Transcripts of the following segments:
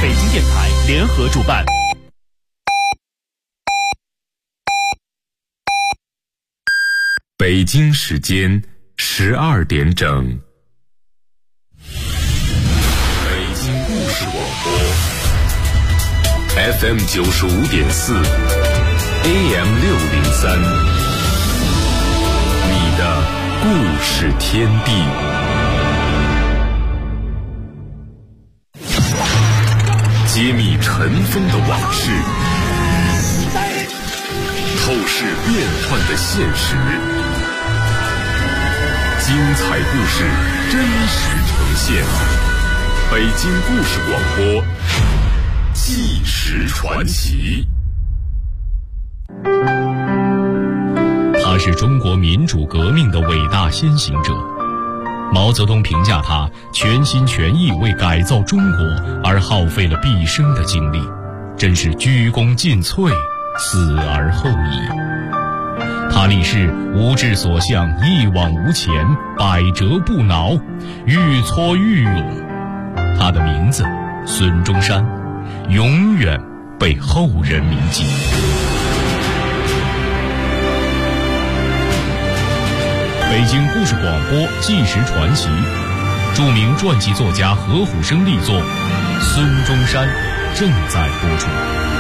北京电台联合主办。 北京时间12点整，北京故事广播 FM 95.4 AM 603，你的故事天地。揭秘尘封的往事，透视变幻的现实，精彩故事真实呈现。北京故事广播，纪实传奇。 他是中国民主革命的伟大先行者。毛泽东评价他全心全意为改造中国而耗费了毕生的精力，真是鞠躬尽瘁，死而后已。他立誓无志所向，一往无前，百折不挠，愈挫愈勇。他的名字孙中山，永远被后人铭记。北京故事广播纪实传奇，著名传记作家何虎生力作《孙中山》正在播出。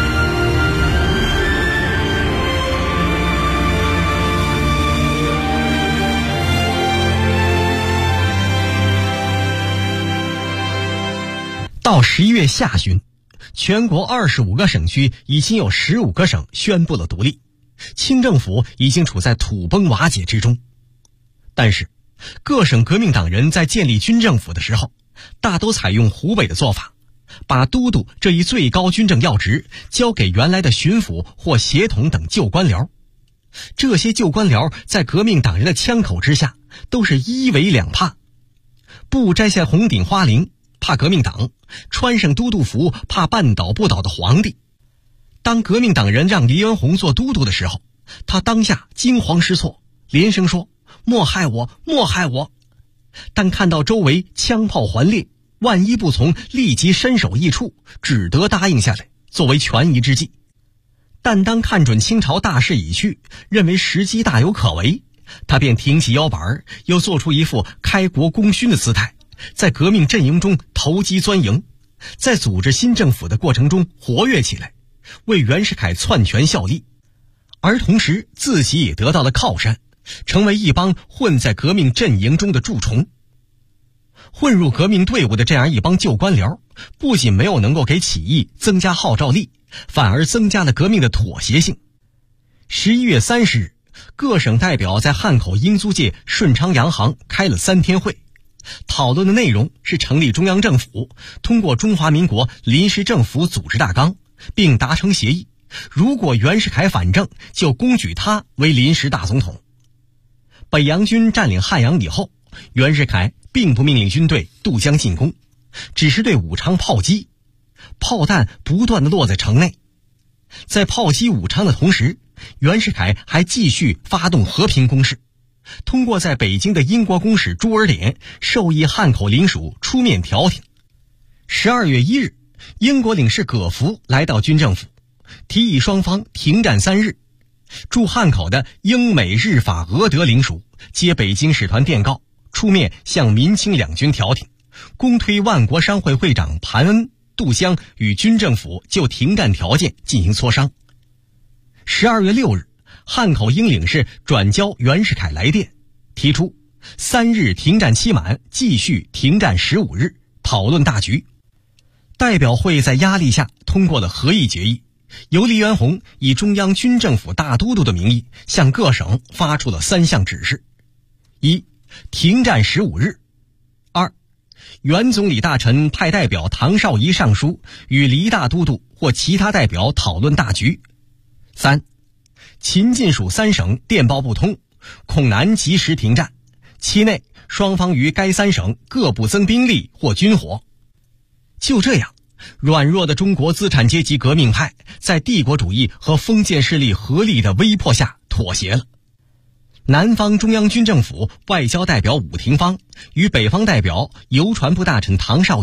到11月下旬，全国25个省区已经有15个省宣布了独立，清政府已经处在土崩瓦解之中。但是，各省革命党人在建立军政府的时候，大都采用湖北的做法，把都督这一最高军政要职交给原来的巡抚或协同等旧官僚。这些旧官僚在革命党人的枪口之下，都是一为两怕：不摘下红顶花翎，怕革命党；穿上都督服，怕绊倒不倒的皇帝。当革命党人让黎元洪做都督的时候，他当下惊慌失措，连声说：“莫害我，莫害我！”但看到周围枪炮环列，万一不从，立即身首异处，只得答应下来，作为权宜之计。但当看准清朝大势已去，认为时机大有可为，他便挺起腰板，又做出一副开国功勋的姿态，在革命阵营中投机钻营，在组织新政府的过程中活跃起来，为袁世凯篡权效力，而同时自己也得到了靠山，成为一帮混在革命阵营中的蛀虫。混入革命队伍的这样一帮旧官僚，不仅没有能够给起义增加号召力，反而增加了革命的妥协性。11月30日，各省代表在汉口英租界顺昌洋行开了3天会，讨论的内容是成立中央政府，通过中华民国临时政府组织大纲，并达成协议，如果袁世凯反正，就公举他为临时大总统。北洋军占领汉阳以后，袁世凯并不命令军队渡江进攻，只是对武昌炮击，炮弹不断地落在城内。在炮击武昌的同时，袁世凯还继续发动和平攻势，通过在北京的英国公使朱尔典授意汉口领属出面调停。12月1日，英国领事葛福来到军政府，提议双方停战3日。驻汉口的英美日法俄德领属接北京使团电告，出面向民清两军调停，公推万国商会会长盘恩、杜湘与军政府就停战条件进行磋商。12月6日，汉口英领事转交袁世凯来电，提出3日停战期满，继续停战15日，讨论大局。代表会在压力下通过了合议决议，由黎元洪以中央军政府大都督的名义向各省发出了3项指示：一、停战15日；二、原总理大臣派代表唐绍仪上书与黎大都督或其他代表讨论大局；三、秦晋蜀3省电报不通，恐难及时停战，期内双方于该3省各不增兵力或军火。就这样，软弱的中国资产阶级革命派在帝国主义和封建势力合力的威迫下妥协了。南方中央军政府外交代表伍廷芳与北方代表邮传部大臣唐绍仪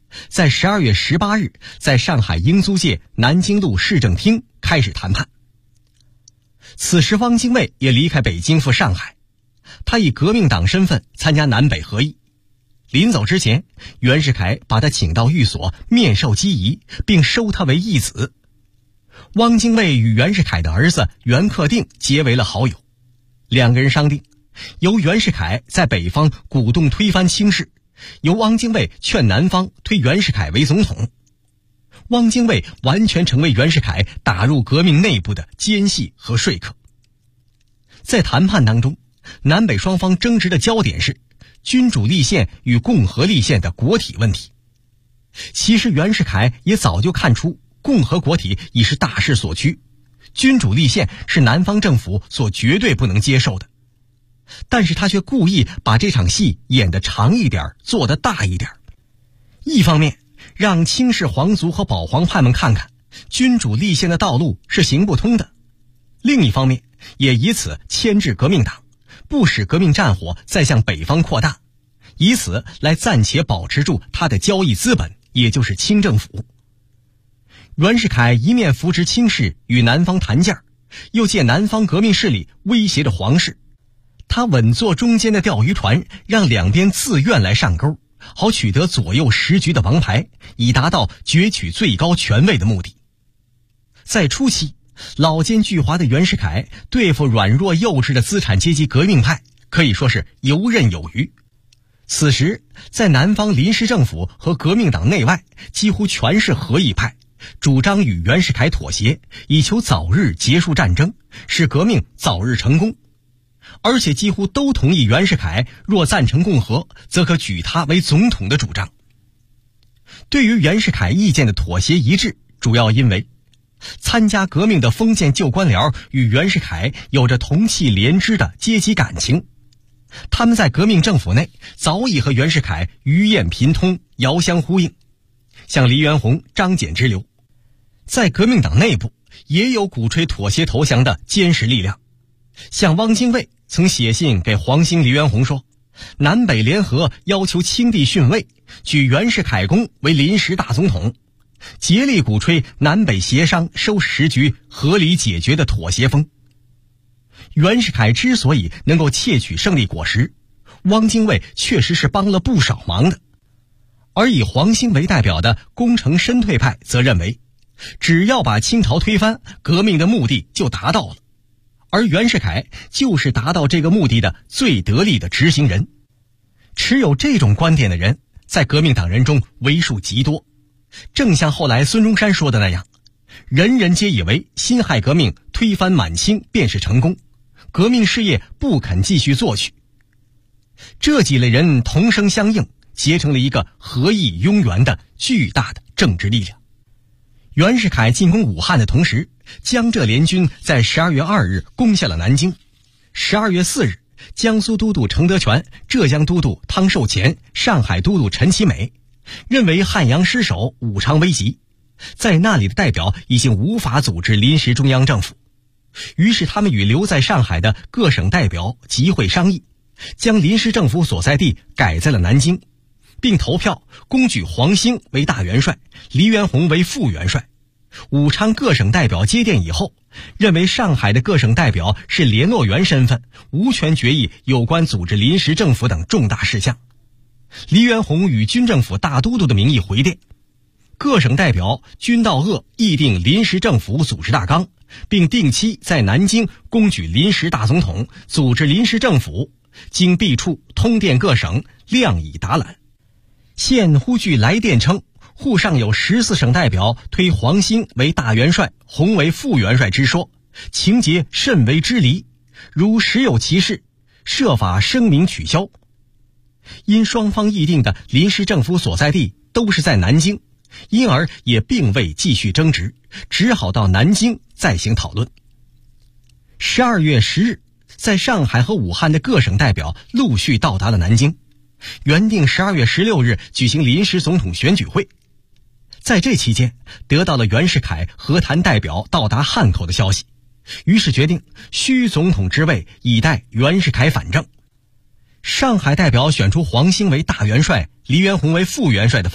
在12月18日在上海英租界南京路市政厅开始谈判。此时汪精卫也离开北京赴上海，他以革命党身份参加南北合议。临走之前，袁世凯把他请到寓所面授机宜，并收他为义子。汪精卫与袁世凯的儿子袁克定结为了好友，两个人商定，由袁世凯在北方鼓动推翻清室，由汪精卫劝南方推袁世凯为总统。汪精卫完全成为袁世凯打入革命内部的奸细和说客。在谈判当中，南北双方争执的焦点是君主立宪与共和立宪的国体问题。其实袁世凯也早就看出共和国体已是大势所趋，君主立宪是南方政府所绝对不能接受的。但是他却故意把这场戏演得长一点，做得大一点。一方面让清室皇族和保皇派们看看君主立宪的道路是行不通的，另一方面也以此牵制革命党，不使革命战火再向北方扩大，以此来暂且保持住他的交易资本，也就是清政府。袁世凯一面扶持清室与南方谈价，又借南方革命势力威胁着皇室。他稳坐中间的钓鱼船，让两边自愿来上钩，好取得左右时局的王牌，以达到攫取最高权位的目的。在初期，老奸巨猾的袁世凯对付软弱幼稚的资产阶级革命派，可以说是游刃有余。此时在南方临时政府和革命党内外几乎全是合议派，主张与袁世凯妥协，以求早日结束战争，使革命早日成功。而且几乎都同意袁世凯若赞成共和，则可举他为总统的主张。对于袁世凯意见的妥协一致，主要因为参加革命的封建旧官僚与袁世凯有着同气连枝的阶级感情，他们在革命政府内早已和袁世凯鱼雁频通，遥相呼应，像黎元洪、张謇之流。在革命党内部也有鼓吹妥协投降的坚实力量，像汪精卫曾写信给黄兴、黎元洪说，南北联合要求清帝逊位，举袁世凯公为临时大总统，竭力鼓吹南北协商收拾时局、合理解决的妥协风。袁世凯之所以能够窃取胜利果实，汪精卫确实是帮了不少忙的。而以黄兴为代表的功成身退派则认为，只要把清朝推翻，革命的目的就达到了，而袁世凯就是达到这个目的的最得力的执行人。持有这种观点的人在革命党人中为数极多，正像后来孙中山说的那样，人人皆以为辛亥革命推翻满清便是成功，革命事业不肯继续做去。这几类人同声相应，结成了一个合议拥袁的巨大的政治力量。袁世凯进攻武汉的同时，江浙联军在12月2日攻下了南京。12月4日，江苏都督程德全、浙江都督汤寿乾、上海都督陈其美认为汉阳失守，武昌危急，在那里的代表已经无法组织临时中央政府，于是他们与留在上海的各省代表集会商议，将临时政府所在地改在了南京，并投票公举黄兴为大元帅，黎元洪为副元帅。武昌各省代表接电以后，认为上海的各省代表是联络员身份，无权决议有关组织临时政府等重大事项。黎元洪以军政府大都督的名义回电，各省代表均到鄂议定临时政府组织大纲，并定期在南京公举临时大总统，组织临时政府，经毕处通电各省，量已达览。现忽据来电称，沪上有14省代表推黄兴为大元帅，洪为副元帅之说，情节甚为之离，如实有其事，设法声明取消。因双方议定的临时政府所在地都是在南京，因而也并未继续争执，只好到南京再行讨论。12月10日，在上海和武汉的各省代表陆续到达了南京，原定12月16日举行临时总统选举会。在这期间，得到了袁世凯和谈代表到达汉口的消息，于是决定虚总统之位，以待袁世凯反正。上海代表选出黄兴为大元帅，黎元洪为副元帅的方案，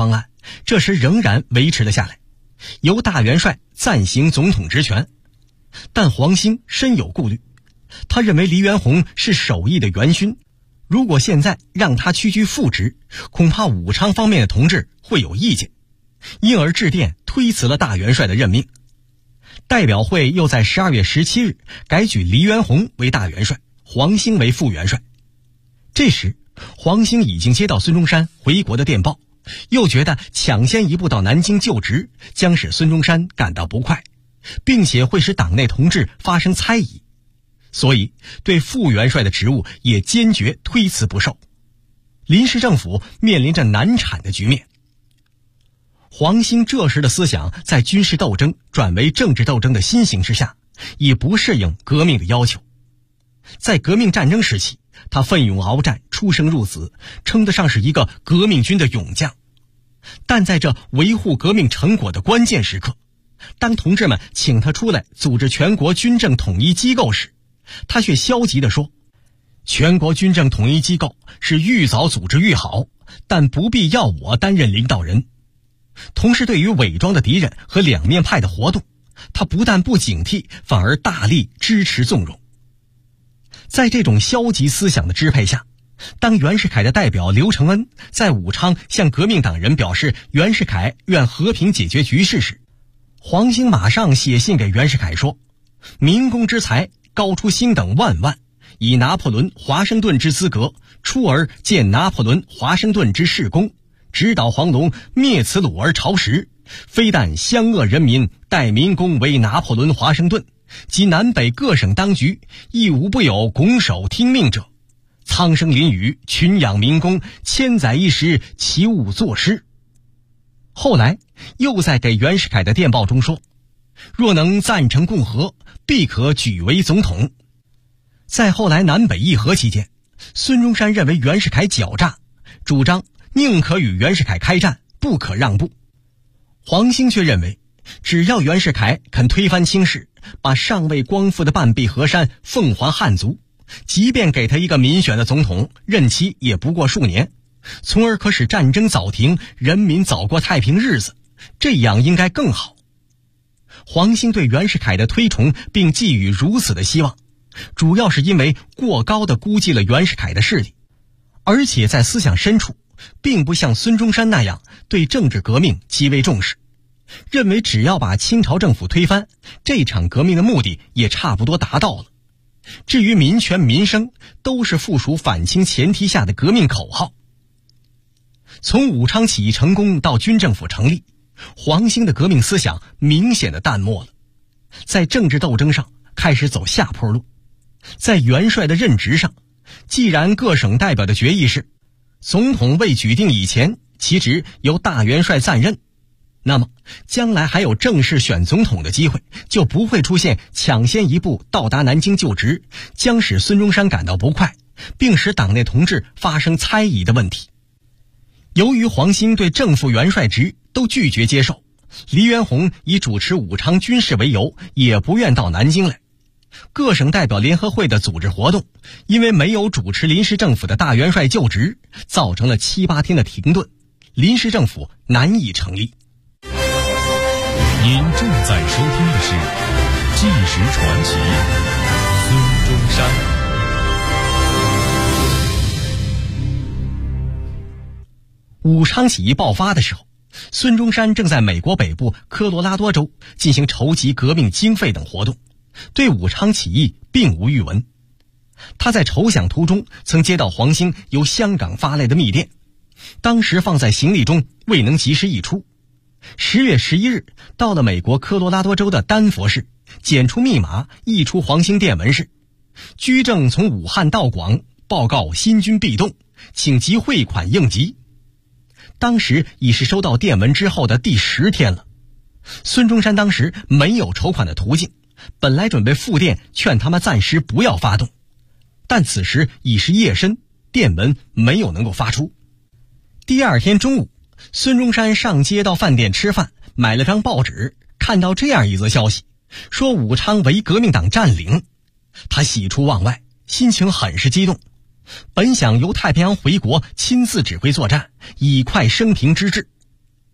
这时仍然维持了下来，由大元帅暂行总统职权。但黄兴深有顾虑，他认为黎元洪是首义的元勋，如果现在让他屈居副职，恐怕武昌方面的同志会有意见，因而致电推辞了大元帅的任命。代表会又在12月17日改举黎元洪为大元帅，黄兴为副元帅。这时黄兴已经接到孙中山回国的电报，又觉得抢先一步到南京就职将使孙中山感到不快，并且会使党内同志发生猜疑，所以对副元帅的职务也坚决推辞不受。临时政府面临着难产的局面。黄兴这时的思想在军事斗争转为政治斗争的新形势下，已不适应革命的要求。在革命战争时期，他奋勇鏖战，出生入死，称得上是一个革命军的勇将。但在这维护革命成果的关键时刻，当同志们请他出来组织全国军政统一机构时，他却消极地说，全国军政统一机构是愈早组织愈好，但不必要我担任领导人。同时对于伪装的敌人和两面派的活动，他不但不警惕，反而大力支持纵容。在这种消极思想的支配下，当袁世凯的代表刘承恩在武昌向革命党人表示袁世凯愿和平解决局势时，黄兴马上写信给袁世凯说，民工之才高出兴等万万，以拿破仑华盛顿之资格出而见拿破仑华盛顿之事功，指导黄龙灭此鲁而朝时，非但湘鄂人民待民工为拿破仑华盛顿，及南北各省当局亦无不有拱手听命者。苍生淋雨，群养民工，千载一时，其物作诗。后来又在给袁世凯的电报中说，若能赞成共和，必可举为总统。在后来南北议和期间，孙中山认为袁世凯狡诈，主张宁可与袁世凯开战，不可让步。黄兴却认为，只要袁世凯肯推翻清室，把尚未光复的半壁河山奉还汉族，即便给他一个民选的总统，任期也不过数年，从而可使战争早停，人民早过太平日子，这样应该更好。黄兴对袁世凯的推崇并寄予如此的希望，主要是因为过高地估计了袁世凯的势力，而且在思想深处并不像孙中山那样对政治革命极为重视，认为只要把清朝政府推翻，这场革命的目的也差不多达到了。至于民权民生，都是附属反清前提下的革命口号。从武昌起义成功到军政府成立，黄兴的革命思想明显的淡漠了，在政治斗争上开始走下坡路。在元帅的任职上，既然各省代表的决议是总统未举定以前，其职由大元帅暂任，那么将来还有正式选总统的机会，就不会出现抢先一步到达南京就职，将使孙中山感到不快，并使党内同志发生猜疑的问题。由于黄兴对正副元帅职都拒绝接受，黎元洪以主持武昌军事为由，也不愿到南京来。各省代表联合会的组织活动，因为没有主持临时政府的大元帅就职，造成了7、8天的停顿，临时政府难以成立。 您正在收听的是《纪实传奇》，孙中山。 武昌起义爆发的时候，孙中山正在美国北部科罗拉多州进行筹集革命经费等活动，对武昌起义并无预闻。他在筹饷途中曾接到黄兴由香港发来的密电，当时放在行李中，未能及时译出。10月11日到了美国科罗拉多州的丹佛市，检出密码，译出黄兴电文是：居正从武汉到广，报告新军必动，请集汇款应急。当时已是收到电文之后的第10天了。孙中山当时没有筹款的途径，本来准备复电劝他们暂时不要发动，但此时已是夜深，电文没有能够发出。第2天中午，孙中山上街到饭店吃饭，买了张报纸，看到这样一则消息，说武昌为革命党占领。他喜出望外，心情很是激动，本想由太平洋回国亲自指挥作战，以快生平之志。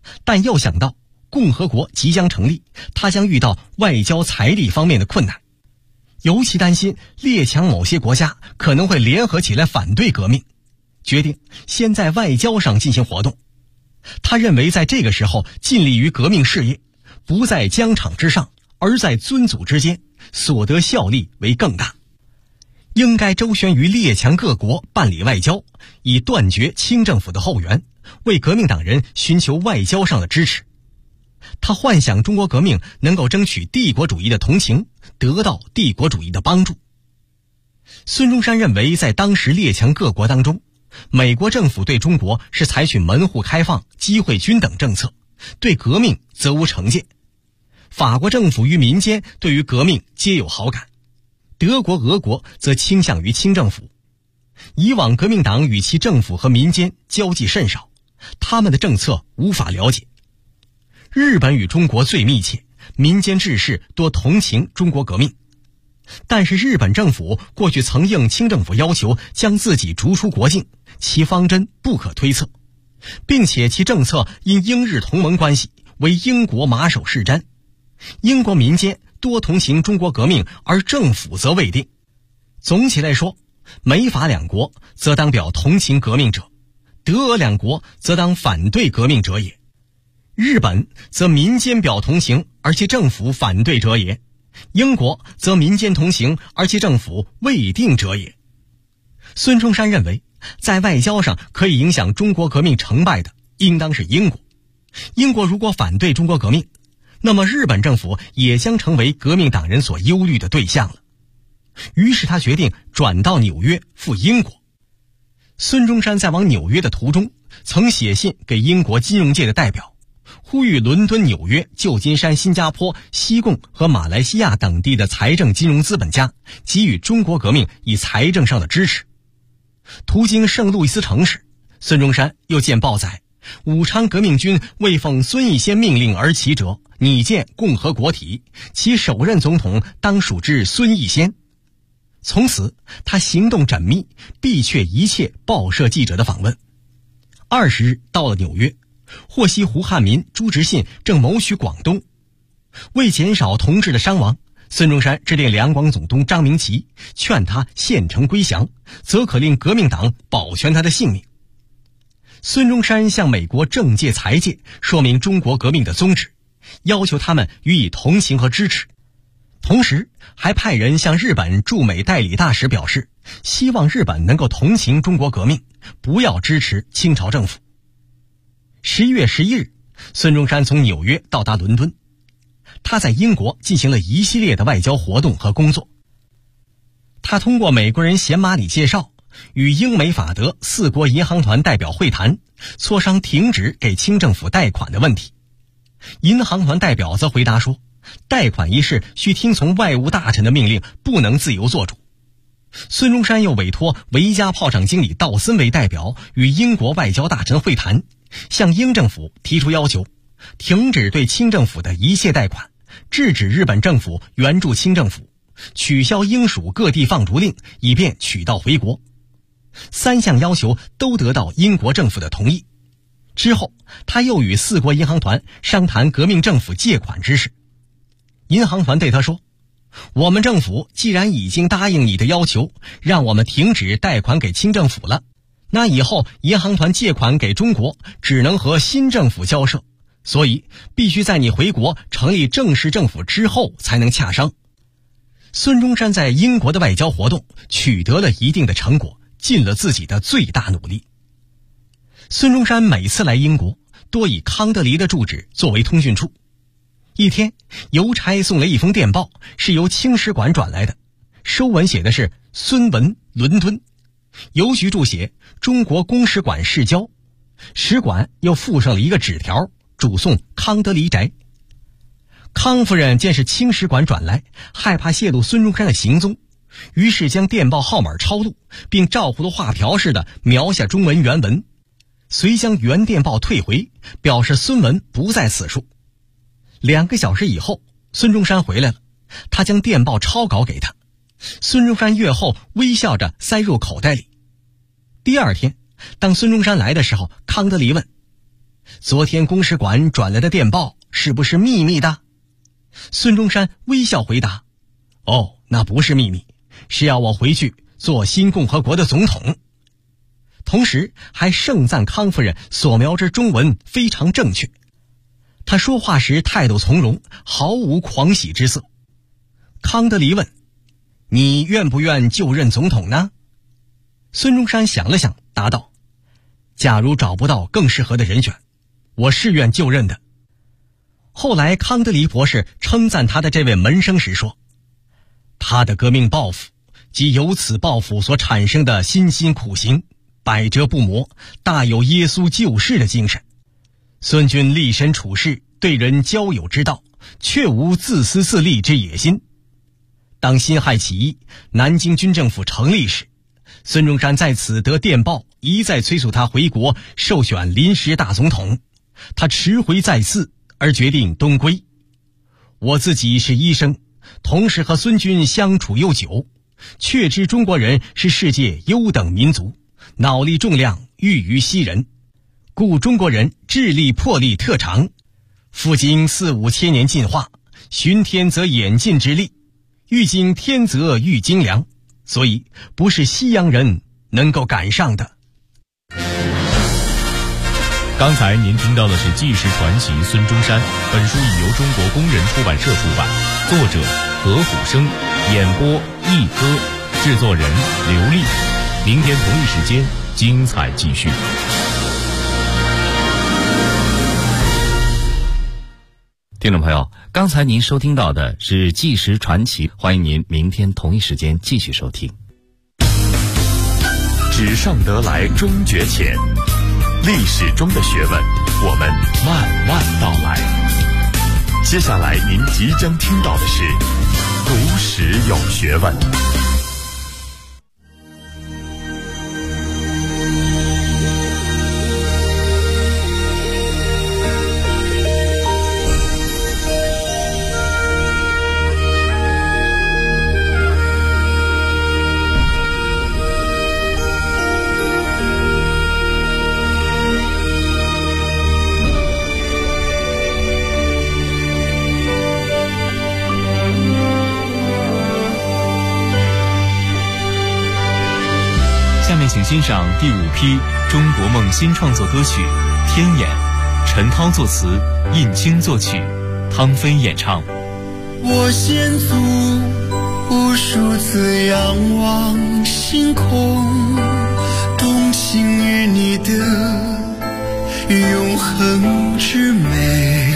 但又想到共和国即将成立，他将遇到外交财力方面的困难，尤其担心列强某些国家可能会联合起来反对革命，决定先在外交上进行活动。他认为在这个时候尽力于革命事业，不在疆场之上，而在尊祖之间，所得效力为更大。应该周旋于列强各国办理外交，以断绝清政府的后援，为革命党人寻求外交上的支持。他幻想中国革命能够争取帝国主义的同情，得到帝国主义的帮助。孙中山认为，在当时列强各国当中，美国政府对中国是采取门户开放、机会均等政策，对革命则无成见。法国政府与民间对于革命皆有好感，德国、俄国则倾向于清政府。以往革命党与其政府和民间交际甚少，他们的政策无法了解。日本与中国最密切，民间志士多同情中国革命。但是日本政府过去曾应清政府要求将自己逐出国境，其方针不可推测，并且其政策因英日同盟关系为英国马首是瞻。英国民间多同情中国革命，而政府则未定。总体来说，美法两国则当表同情革命者，德俄两国则当反对革命者也。日本则民间表同情，而其政府反对者也；英国则民间同情，而其政府未定者也。孙中山认为，在外交上可以影响中国革命成败的，应当是英国。英国如果反对中国革命，那么日本政府也将成为革命党人所忧虑的对象了。于是他决定转到纽约赴英国。孙中山在往纽约的途中，曾写信给英国金融界的代表，呼吁伦敦、纽约、旧金山、新加坡、西贡和马来西亚等地的财政金融资本家给予中国革命以财政上的支持。途经圣路易斯城时，孙中山又见报载，武昌革命军为奉孙逸仙命令而起者，拟建共和国体，其首任总统当属之孙逸仙。从此他行动缜密，避却一切报社记者的访问。20日到了纽约，获悉胡汉民、朱执信正谋取广东。为减少同志的伤亡，孙中山致电两广总督张明奇，劝他献城归降，则可令革命党保全他的性命。孙中山向美国政界财界说明中国革命的宗旨，要求他们予以同情和支持，同时还派人向日本驻美代理大使表示，希望日本能够同情中国革命，不要支持清朝政府。11月11日，孙中山从纽约到达伦敦，他在英国进行了一系列的外交活动和工作。他通过美国人贤马里介绍，与英美法德4国银行团代表会谈，磋商停止给清政府贷款的问题。银行团代表则回答说，贷款一事需听从外务大臣的命令，不能自由做主。孙中山又委托维加炮厂经理道森为代表，与英国外交大臣会谈，向英政府提出要求，停止对清政府的一切贷款，制止日本政府援助清政府，取消英属各地放逐令，以便取道回国。3项要求都得到英国政府的同意。之后他又与4国银行团商谈革命政府借款之事。银行团对他说，我们政府既然已经答应你的要求，让我们停止贷款给清政府了，那以后银行团借款给中国只能和新政府交涉，所以必须在你回国成立正式政府之后才能洽商。孙中山在英国的外交活动取得了一定的成果，尽了自己的最大努力。孙中山每次来英国，多以康德黎的住址作为通讯处。一天，邮差送来一封电报，是由清使馆转来的，收文写的是孙文，伦敦。邮局注写中国公使馆市郊，使馆又附上了一个纸条，嘱送康德黎宅。康夫人见是清使馆转来，害怕泄露孙中山的行踪，于是将电报号码抄录，并照葫芦画瓢似的描下中文原文，遂将原电报退回，表示孙文不在此处。2个小时以后，孙中山回来了，他将电报抄稿给他。孙中山阅后微笑着塞入口袋里。第2天，当孙中山来的时候，康德黎问， 昨天公使馆转来的电报是不是秘密的？孙中山微笑回答：哦，那不是秘密，是要我回去做新共和国的总统。同时还盛赞康夫人所描之中文非常正确。他说话时态度从容，毫无狂喜之色。康德黎问：你愿不愿就任总统呢？孙中山想了想，答道：假如找不到更适合的人选，我是愿就任的。后来康德黎博士称赞他的这位门生时说：他的革命抱负及由此抱负所产生的辛辛苦行，百折不磨，大有耶稣救世的精神。孙君立身处世，对人交友之道，却无自私自利之野心。当辛亥起义，南京军政府成立时，孙中山在此得电报，一再催促他回国受选临时大总统。他迟回再次，而决定东归。我自己是医生，同时和孙君相处悠久，确知中国人是世界优等民族，脑力重量愈于西人，故中国人智力魄力特长，复经4、5千年进化，循天则演进之力，欲经天则欲精良，所以不是西洋人能够赶上的。 刚才您听到的是纪实传奇孙中山，本书已由中国工人出版社出版，作者何虎生，演播一歌，制作人刘丽。明天同一时间精彩继续。 听众朋友，刚才您收听到的是纪实传奇，欢迎您明天同一时间继续收听。 纸上得来终觉浅，历史中的学问，我们慢慢道来。接下来您即将听到的是读史有学问。 下面请欣赏第5批中国梦新创作歌曲《天眼》，陈涛作词，印青作曲，汤飞演唱。 我先祖无数次仰望星空，动情于你的永恒之美。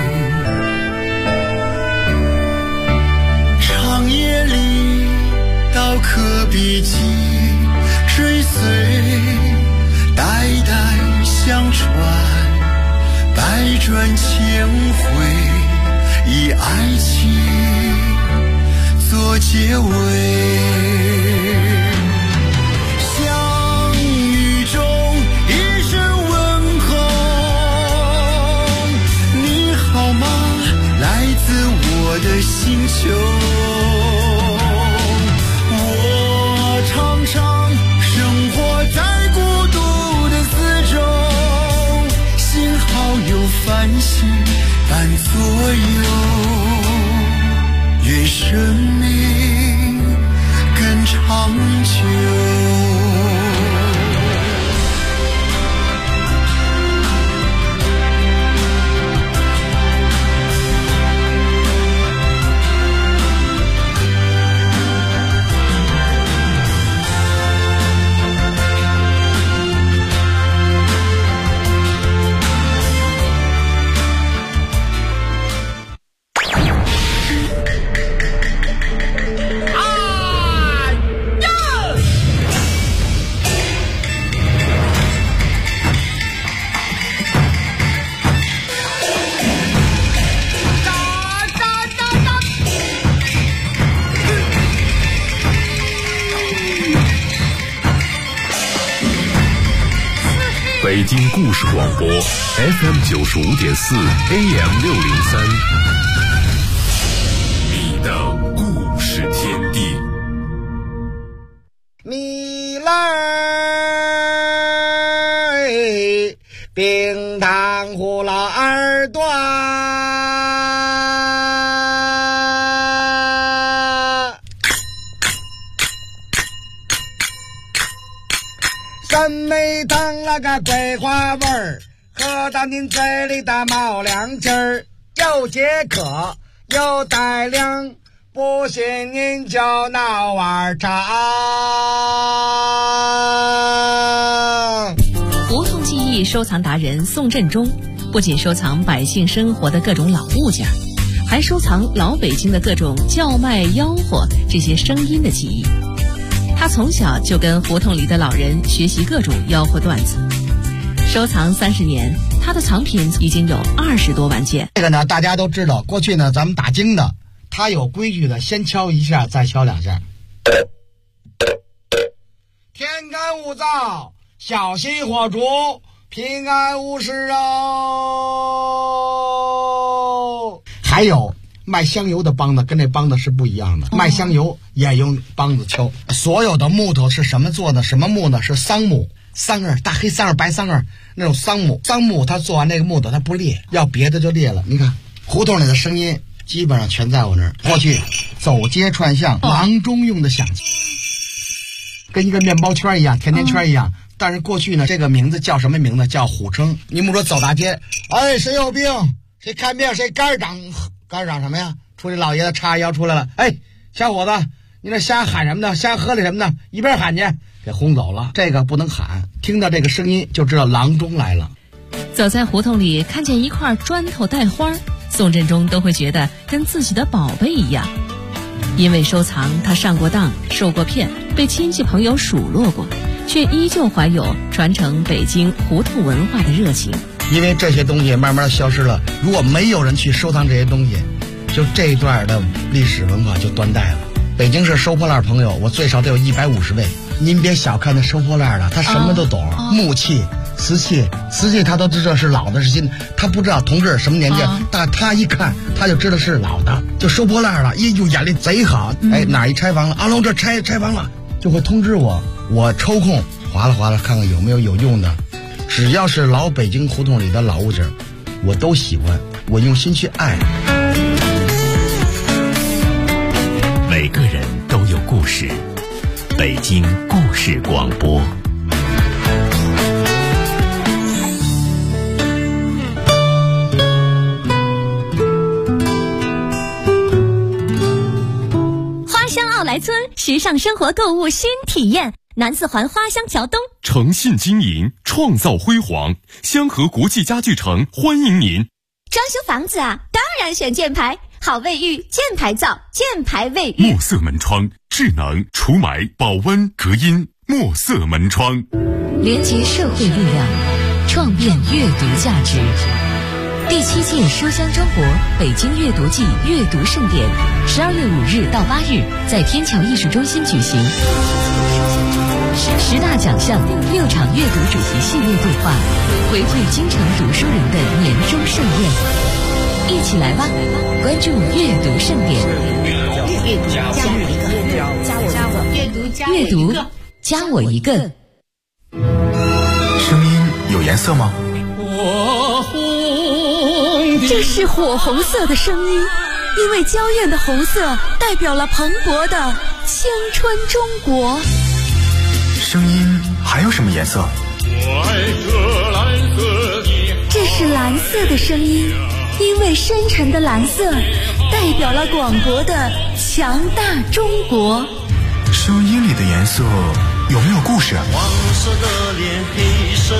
长夜里刀刻笔迹追随，代代相传，百转千回，以爱情做结尾。相遇中一声问候，你好吗？来自我的星球。我常常生活在孤独的四周，幸好有繁星伴左右，愿生命更长久。 北京故事广播 FM95.4 AM603， 你的故事天地。 你来叮当真没当那个桂花味儿，喝到您嘴里的冒凉劲儿，又解渴又带凉，不信您就闹碗茶。 胡同记忆收藏达人宋振中不仅收藏百姓生活的各种老物件，还收藏老北京的各种叫卖吆喝这些声音的记忆。他从小就跟胡同里的老人学习各种吆喝段子，收藏30年，他的藏品已经有20多万件。 这个呢，大家都知道，过去呢，咱们打更的，他有规矩的，先敲一下，再敲2下。天干物燥，小心火烛，平安无事哦。还有卖香油的梆子跟这梆子是不一样的，卖香油也用梆子敲。所有的木头是什么做的？什么木呢？是桑木，桑儿，大黑桑儿、白桑儿那种桑木。桑木它做完那个木头它不裂，要别的就裂了。你看胡同里的声音基本上全在我那儿。过去走街串巷，郎中用的响器，跟一个面包圈一样，甜甜圈一样。但是过去呢，这个名字叫什么名字？叫虎称。你们说走大街，哎，谁有病？谁看病？谁肝长？肝长什么呀？出去老爷子叉腰出来了，哎，小伙子，你那瞎喊什么呢？瞎喝的什么呢？一边喊去，给轰走了。这个不能喊，听到这个声音就知道郎中来了。 走在胡同里，看见一块砖头带花，宋振中都会觉得跟自己的宝贝一样。因为收藏，他上过当，受过骗，被亲戚朋友数落过，却依旧怀有传承北京胡同文化的热情。 因为这些东西慢慢消失了，如果没有人去收藏这些东西，就这一段的历史文化就断代了。北京市收破烂朋友，我最少得有150位。您别小看那收破烂的，他什么都懂，木器、瓷器他都知道是老的是新的，他不知道同志什么年纪，但他一看他就知道是老的，就收破烂了，一就眼力贼好。哎，哪一拆房了？阿龙这拆房了，就会通知我，我抽空划拉看看有没有用的。只要是老北京胡同里的老物件，我都喜欢，我用心去爱。 每个人都有故事，北京故事广播。 花乡奥莱村时尚生活购物新体验，南四环花乡桥东， 诚信经营，创造辉煌，香河国际家具城欢迎您。 装修房子啊，当然选箭牌，好卫浴，箭牌造，箭牌卫浴。 墨色门窗，智能除霾、保温、隔音，墨色门窗。 连结社会力量，创变阅读价值。第7届书香中国北京阅读季阅读盛典，12月5日到8日在天桥艺术中心举行。10大奖项，6场阅读主题系列对话，回馈京城读书人的年终盛宴。一起来吧，关注阅读盛典。阅读加我一个。 声音有颜色吗？ 这是火红色的声音，因为娇艳的红色代表了蓬勃的青春中国。 声音还有什么颜色？ 这是蓝色的声音，因为深沉的蓝色代表了广博的强大中国。 声音里的颜色有没有故事？ 黄色的脸，黑色